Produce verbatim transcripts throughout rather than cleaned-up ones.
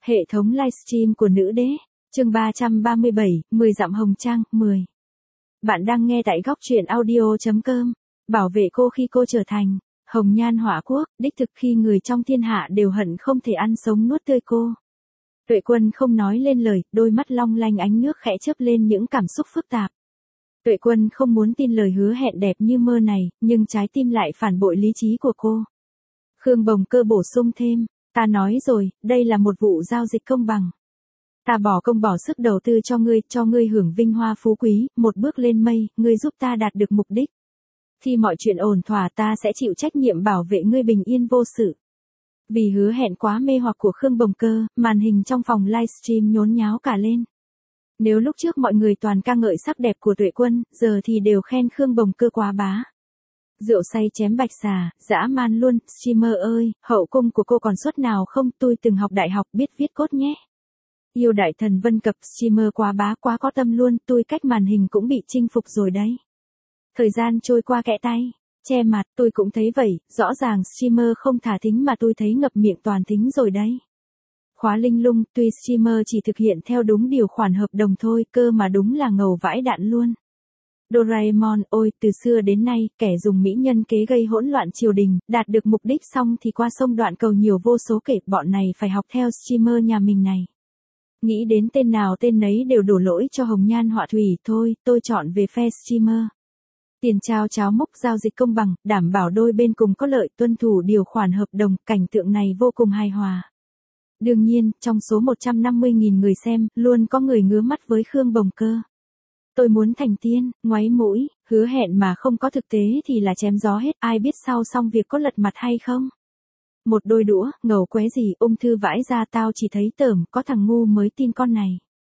Hệ thống livestream của nữ đế, chương ba trăm ba mươi bảy, mười dặm hồng trang, mười. Bạn đang nghe tại góc truyện audio.com. Bảo vệ cô khi cô trở thành hồng nhan họa quốc, đích thực khi người trong thiên hạ đều hận không thể ăn sống nuốt tươi cô. Tuệ Quân không nói lên lời, đôi mắt long lanh ánh nước khẽ chớp lên những cảm xúc phức tạp. Tuệ Quân không muốn tin lời hứa hẹn đẹp như mơ này, nhưng trái tim lại phản bội lý trí của cô. Khương Bồng Cơ bổ sung thêm, ta nói rồi, đây là một vụ giao dịch công bằng. Ta bỏ công bỏ sức đầu tư cho ngươi, cho ngươi hưởng vinh hoa phú quý, một bước lên mây, ngươi giúp ta đạt được mục đích. Khi mọi chuyện ổn thỏa ta sẽ chịu trách nhiệm bảo vệ ngươi bình yên vô sự. Vì hứa hẹn quá mê hoặc của Khương Bồng Cơ, màn hình trong phòng livestream nhốn nháo cả lên. Nếu lúc trước mọi người toàn ca ngợi sắc đẹp của Tuệ Quân, giờ thì đều khen Khương Bồng Cơ quá bá. Rượu say chém bạch xà, dã man luôn, streamer ơi, hậu cung của cô còn suất nào không, tôi từng học đại học biết viết cốt nhé. Yêu đại thần Vân Cập, streamer quá bá quá có tâm luôn, tôi cách màn hình cũng bị chinh phục rồi đấy. Thời gian trôi qua kẽ tay, che mặt, tôi cũng thấy vậy, rõ ràng streamer không thả thính mà tôi thấy ngập miệng toàn thính rồi đấy. Khóa linh lung, tuy streamer chỉ thực hiện theo đúng điều khoản hợp đồng thôi, cơ mà đúng là ngầu vãi đạn luôn. Doraemon, ôi, từ xưa đến nay, kẻ dùng mỹ nhân kế gây hỗn loạn triều đình, đạt được mục đích xong thì qua sông đoạn cầu nhiều vô số kể, bọn này phải học theo streamer nhà mình này. Nghĩ đến tên nào tên nấy đều đổ lỗi cho hồng nhan họa thủy, thôi, tôi chọn về phe streamer. Tiền trao cháo múc giao dịch công bằng, đảm bảo đôi bên cùng có lợi, tuân thủ điều khoản hợp đồng, cảnh tượng này vô cùng hài hòa. Đương nhiên, trong số một trăm năm mươi nghìn người xem, luôn có người ngứa mắt với Khương Bồng Cơ. Tôi muốn thành tiên, ngoáy mũi, hứa hẹn mà không có thực tế thì là chém gió hết, ai biết sau xong việc có lật mặt hay không. Một đôi đũa, ngầu qué gì, ung thư vãi ra tao chỉ thấy tởm, có thằng ngu mới tin con này.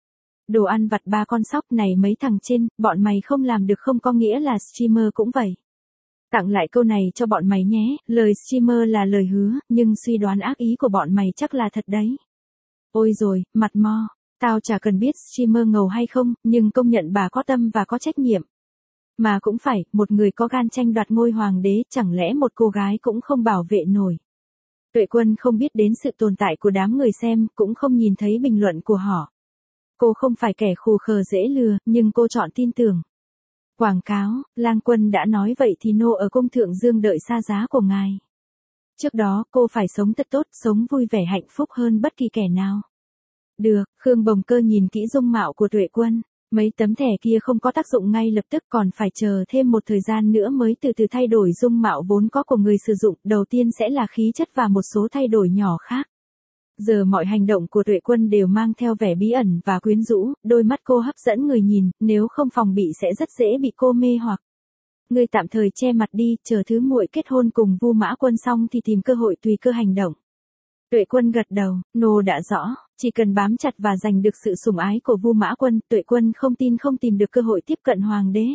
Đồ ăn vặt ba con sóc này mấy thằng trên, bọn mày không làm được không có nghĩa là streamer cũng vậy. Tặng lại câu này cho bọn mày nhé, lời streamer là lời hứa, nhưng suy đoán ác ý của bọn mày chắc là thật đấy. Ôi rồi, mặt mo. Tao chả cần biết streamer ngầu hay không, nhưng công nhận bà có tâm và có trách nhiệm. Mà cũng phải, một người có gan tranh đoạt ngôi hoàng đế, chẳng lẽ một cô gái cũng không bảo vệ nổi. Tuệ Quân không biết đến sự tồn tại của đám người xem, cũng không nhìn thấy bình luận của họ. Cô không phải kẻ khù khờ dễ lừa, nhưng cô chọn tin tưởng. Quảng cáo, Lang Quân đã nói vậy thì nô ở cung thượng dương đợi xa giá của ngài. Trước đó, cô phải sống thật tốt, sống vui vẻ hạnh phúc hơn bất kỳ kẻ nào. Được, Khương Bồng Cơ nhìn kỹ dung mạo của Tuệ Quân, mấy tấm thẻ kia không có tác dụng ngay lập tức, còn phải chờ thêm một thời gian nữa mới từ từ thay đổi dung mạo vốn có của người sử dụng, đầu tiên sẽ là khí chất và một số thay đổi nhỏ khác. Giờ mọi hành động của Tuệ Quân đều mang theo vẻ bí ẩn và quyến rũ, đôi mắt cô hấp dẫn người nhìn, nếu không phòng bị sẽ rất dễ bị cô mê hoặc. Ngươi tạm thời che mặt đi, chờ thứ muội kết hôn cùng Vu Mã Quân xong thì tìm cơ hội tùy cơ hành động. Tuệ Quân gật đầu, nô đã rõ, chỉ cần bám chặt và giành được sự sủng ái của Vu Mã Quân, Tuệ Quân không tin không tìm được cơ hội tiếp cận hoàng đế.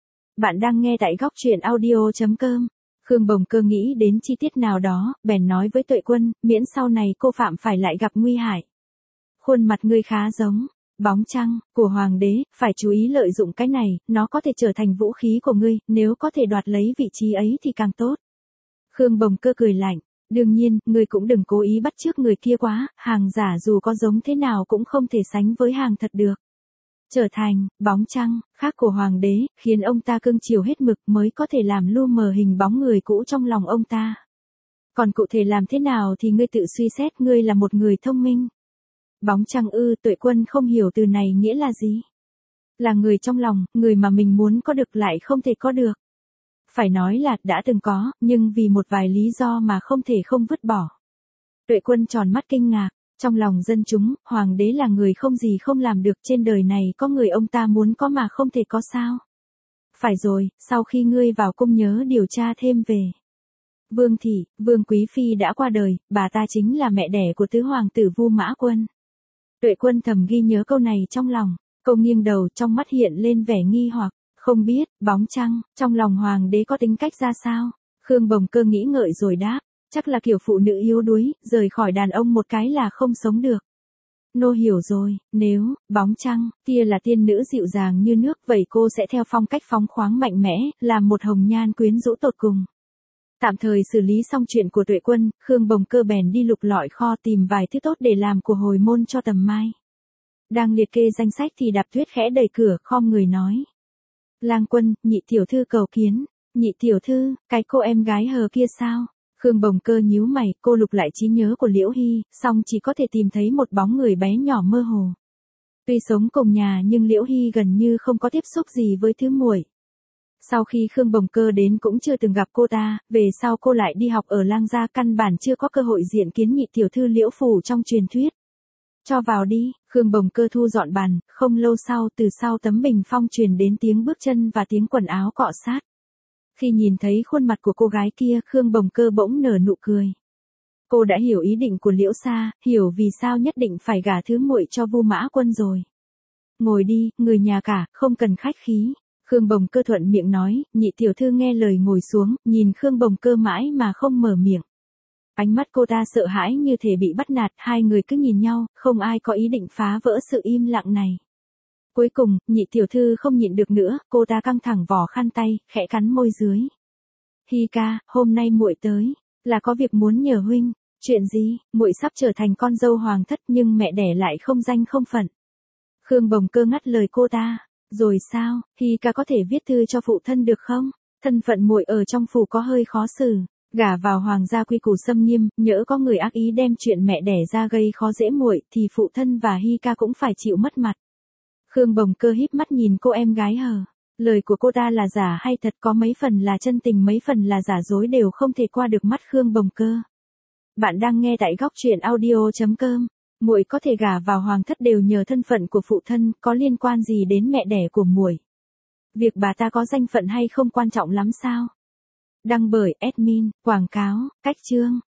Bạn đang nghe tại góc truyện audio.com. Khương Bồng Cơ nghĩ đến chi tiết nào đó, bèn nói với Tuệ Quân, miễn sau này cô phạm phải lại gặp nguy hại. Khuôn mặt ngươi khá giống bóng trăng của hoàng đế, phải chú ý lợi dụng cái này, nó có thể trở thành vũ khí của ngươi, nếu có thể đoạt lấy vị trí ấy thì càng tốt. Khương Bồng Cơ cười lạnh, đương nhiên, ngươi cũng đừng cố ý bắt chước người kia quá, hàng giả dù có giống thế nào cũng không thể sánh với hàng thật được. Trở thành bóng trăng khác của hoàng đế, khiến ông ta cưng chiều hết mực mới có thể làm lu mờ hình bóng người cũ trong lòng ông ta. Còn cụ thể làm thế nào thì ngươi tự suy xét, ngươi là một người thông minh. Bóng trăng ư, Tuệ Quân không hiểu từ này nghĩa là gì. Là người trong lòng, người mà mình muốn có được lại không thể có được. Phải nói là đã từng có, nhưng vì một vài lý do mà không thể không vứt bỏ. Tuệ Quân tròn mắt kinh ngạc. Trong lòng dân chúng, hoàng đế là người không gì không làm được, trên đời này có người ông ta muốn có mà không thể có sao. Phải rồi, sau khi ngươi vào cung nhớ điều tra thêm về Vương Thị, Vương Quý Phi đã qua đời, bà ta chính là mẹ đẻ của tứ hoàng tử Vu Mã Quân. Tuệ Quân thầm ghi nhớ câu này trong lòng, cô nghiêng đầu trong mắt hiện lên vẻ nghi hoặc, không biết, bóng trăng, trong lòng hoàng đế có tính cách ra sao? Khương Bồng Cơ nghĩ ngợi rồi đáp. Chắc là kiểu phụ nữ yếu đuối, rời khỏi đàn ông một cái là không sống được. Nô hiểu rồi, nếu, bóng trăng, kia là tiên nữ dịu dàng như nước, vậy cô sẽ theo phong cách phóng khoáng mạnh mẽ, làm một hồng nhan quyến rũ tột cùng. Tạm thời xử lý xong chuyện của Tuệ Quân, Khương Bồng Cơ bèn đi lục lọi kho tìm vài thứ tốt để làm của hồi môn cho Tầm Mai. Đang liệt kê danh sách thì Đạp Tuyết khẽ đẩy cửa, khom người nói. Lang Quân, nhị tiểu thư cầu kiến. Nhị tiểu thư, cái cô em gái hờ kia sao? Khương Bồng Cơ nhíu mày, cô lục lại trí nhớ của Liễu Hy, song chỉ có thể tìm thấy một bóng người bé nhỏ mơ hồ. Tuy sống cùng nhà nhưng Liễu Hy gần như không có tiếp xúc gì với thứ muội. Sau khi Khương Bồng Cơ đến cũng chưa từng gặp cô ta, về sau cô lại đi học ở Lang gia, căn bản chưa có cơ hội diện kiến nhị tiểu thư Liễu phủ trong truyền thuyết. Cho vào đi, Khương Bồng Cơ thu dọn bàn, không lâu sau từ sau tấm bình phong truyền đến tiếng bước chân và tiếng quần áo cọ sát. Khi nhìn thấy khuôn mặt của cô gái kia, Khương Bồng Cơ bỗng nở nụ cười. Cô đã hiểu ý định của Liễu Sa, hiểu vì sao nhất định phải gả thứ muội cho Vu Mã Quân rồi. Ngồi đi, người nhà cả, không cần khách khí. Khương Bồng Cơ thuận miệng nói, nhị tiểu thư nghe lời ngồi xuống, nhìn Khương Bồng Cơ mãi mà không mở miệng. Ánh mắt cô ta sợ hãi như thể bị bắt nạt, hai người cứ nhìn nhau, không ai có ý định phá vỡ sự im lặng này. Cuối cùng, nhị tiểu thư không nhịn được nữa, cô ta căng thẳng vỏ khăn tay, khẽ cắn môi dưới. Hy ca, hôm nay muội tới, là có việc muốn nhờ huynh. Chuyện gì? Muội sắp trở thành con dâu hoàng thất nhưng mẹ đẻ lại không danh không phận. Khương Bồng Cơ ngắt lời cô ta. Rồi sao, Hy ca có thể viết thư cho phụ thân được không? Thân phận muội ở trong phủ có hơi khó xử. Gả vào hoàng gia quy củ xâm nghiêm, nhỡ có người ác ý đem chuyện mẹ đẻ ra gây khó dễ muội thì phụ thân và Hy ca cũng phải chịu mất mặt. Khương Bồng Cơ híp mắt nhìn cô em gái hờ. Lời của cô ta là giả hay thật, có mấy phần là chân tình mấy phần là giả dối đều không thể qua được mắt Khương Bồng Cơ. Bạn đang nghe tại góc truyện audio chấm com. Muội có thể gả vào hoàng thất đều nhờ thân phận của phụ thân, có liên quan gì đến mẹ đẻ của muội? Việc bà ta có danh phận hay không quan trọng lắm sao? Đăng bởi admin, quảng cáo, cách chương.